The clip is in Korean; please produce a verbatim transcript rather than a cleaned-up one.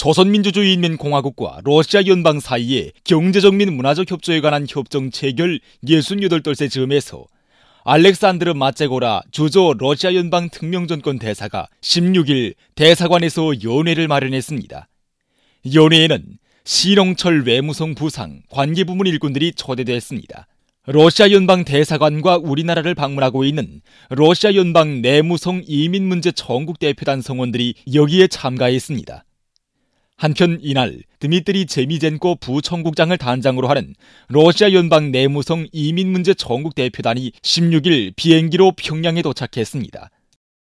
조선민주주의인민공화국과 러시아 연방 사이의 경제적 및 문화적 협조에 관한 협정 체결 예순여덟 돌째 즈음에서 알렉산드르 마체고라 주조 러시아 연방 특명전권 대사가 십육일 대사관에서 연회를 마련했습니다. 연회에는 신홍철 외무성 부상, 관계부문 일꾼들이 초대됐습니다. 러시아 연방 대사관과 우리나라를 방문하고 있는 러시아 연방 내무성 이민문제 전국 대표단 성원들이 여기에 참가했습니다. 한편 이날 드미트리 제미젠코 부청국장을 단장으로 하는 러시아 연방 내무성 이민문제 전국 대표단이 십육일 비행기로 평양에 도착했습니다.